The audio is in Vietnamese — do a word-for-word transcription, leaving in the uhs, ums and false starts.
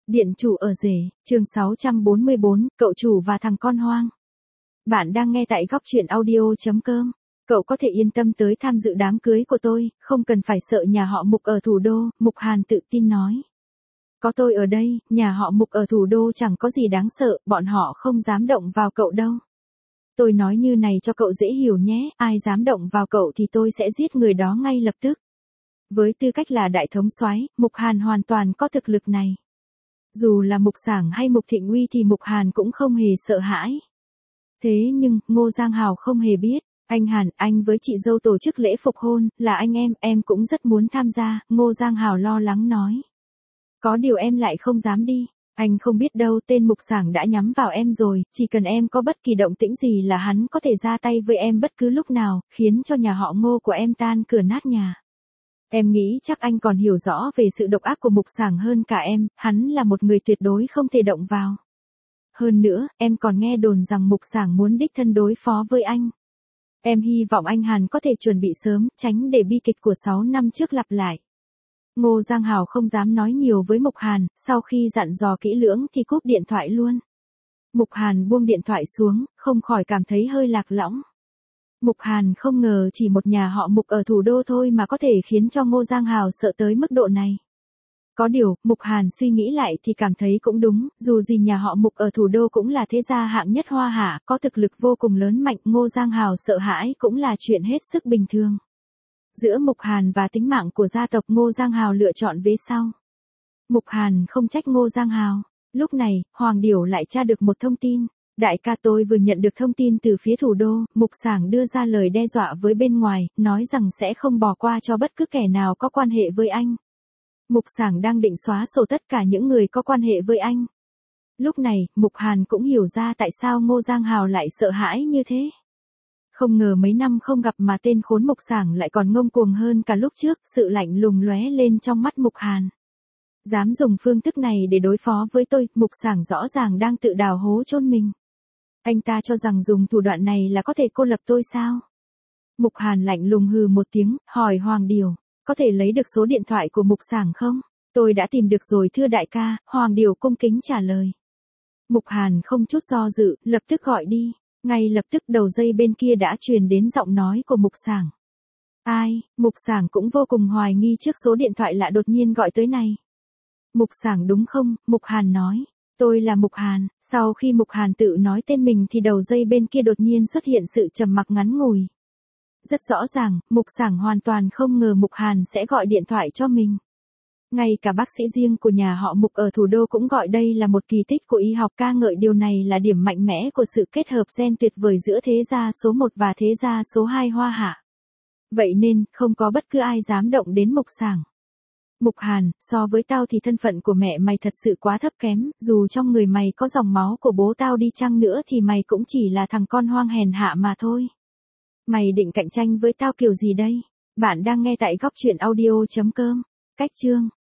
Điện chủ ở rể, chương sáu trăm bốn mươi bốn, cậu chủ và thằng con hoang. Bạn đang nghe tại góc truyện audio.com. Cậu có thể yên tâm tới tham dự đám cưới của tôi, không cần phải sợ nhà họ Mục ở thủ đô, Mục Hàn tự tin nói. Có tôi ở đây, nhà họ Mục ở thủ đô chẳng có gì đáng sợ, bọn họ không dám động vào cậu đâu. Tôi nói như này cho cậu dễ hiểu nhé, ai dám động vào cậu thì tôi sẽ giết người đó ngay lập tức. Với tư cách là đại thống soái, Mục Hàn hoàn toàn có thực lực này. Dù là Mục Sảng hay Mục Thịnh Uy thì Mục Hàn cũng không hề sợ hãi. Thế nhưng, Ngô Giang Hào không hề biết, anh Hàn, anh với chị dâu tổ chức lễ phục hôn, là anh em, em cũng rất muốn tham gia, Ngô Giang Hào lo lắng nói. Có điều em lại không dám đi, anh không biết đâu, tên Mục Sảng đã nhắm vào em rồi, chỉ cần em có bất kỳ động tĩnh gì là hắn có thể ra tay với em bất cứ lúc nào, khiến cho nhà họ Ngô của em tan cửa nát nhà. Em nghĩ chắc anh còn hiểu rõ về sự độc ác của Mục Sảng hơn cả em, hắn là một người tuyệt đối không thể động vào. Hơn nữa, em còn nghe đồn rằng Mục Sảng muốn đích thân đối phó với anh. Em hy vọng anh Hàn có thể chuẩn bị sớm, tránh để bi kịch của sáu năm trước lặp lại. Ngô Giang Hào không dám nói nhiều với Mục Hàn, sau khi dặn dò kỹ lưỡng thì cúp điện thoại luôn. Mục Hàn buông điện thoại xuống, không khỏi cảm thấy hơi lạc lõng. Mục Hàn không ngờ chỉ một nhà họ Mục ở thủ đô thôi mà có thể khiến cho Ngô Giang Hào sợ tới mức độ này. Có điều, Mục Hàn suy nghĩ lại thì cảm thấy cũng đúng, dù gì nhà họ Mục ở thủ đô cũng là thế gia hạng nhất Hoa Hạ, có thực lực vô cùng lớn mạnh, Ngô Giang Hào sợ hãi cũng là chuyện hết sức bình thường. Giữa Mục Hàn và tính mạng của gia tộc, Ngô Giang Hào lựa chọn vế sau. Mục Hàn không trách Ngô Giang Hào. Lúc này, Hoàng Điểu lại tra được một thông tin. Đại ca, tôi vừa nhận được thông tin từ phía thủ đô, Mục Sảng đưa ra lời đe dọa với bên ngoài, nói rằng sẽ không bỏ qua cho bất cứ kẻ nào có quan hệ với anh. Mục Sảng đang định xóa sổ tất cả những người có quan hệ với anh. Lúc này, Mục Hàn cũng hiểu ra tại sao Ngô Giang Hào lại sợ hãi như thế. Không ngờ mấy năm không gặp mà tên khốn Mục Sảng lại còn ngông cuồng hơn cả lúc trước, sự lạnh lùng lóe lên trong mắt Mục Hàn. Dám dùng phương thức này để đối phó với tôi, Mục Sảng rõ ràng đang tự đào hố chôn mình. Anh ta cho rằng dùng thủ đoạn này là có thể cô lập tôi sao? Mục Hàn lạnh lùng hừ một tiếng, hỏi Hoàng Điểu, có thể lấy được số điện thoại của Mục Sảng không? Tôi đã tìm được rồi thưa đại ca, Hoàng Điểu cung kính trả lời. Mục Hàn không chút do dự, lập tức gọi đi. Ngay lập tức đầu dây bên kia đã truyền đến giọng nói của Mục Sảng. Ai? Mục Sảng cũng vô cùng hoài nghi trước số điện thoại lạ đột nhiên gọi tới này. Mục Sảng đúng không? Mục Hàn nói. Tôi là Mục Hàn. Sau khi Mục Hàn tự nói tên mình thì đầu dây bên kia đột nhiên xuất hiện sự trầm mặc ngắn ngủi. Rất rõ ràng, Mục Sảng hoàn toàn không ngờ Mục Hàn sẽ gọi điện thoại cho mình. Ngay cả bác sĩ riêng của nhà họ Mục ở thủ đô cũng gọi đây là một kỳ tích của y học, ca ngợi điều này là điểm mạnh mẽ của sự kết hợp gen tuyệt vời giữa thế gia số một và thế gia số hai Hoa Hạ. Vậy nên, không có bất cứ ai dám động đến Mục Sảng. Mục Hàn, so với tao thì thân phận của mẹ mày thật sự quá thấp kém, dù trong người mày có dòng máu của bố tao đi chăng nữa thì mày cũng chỉ là thằng con hoang hèn hạ mà thôi. Mày định cạnh tranh với tao kiểu gì đây? Bạn đang nghe tại góc truyện audio.com. Cách chương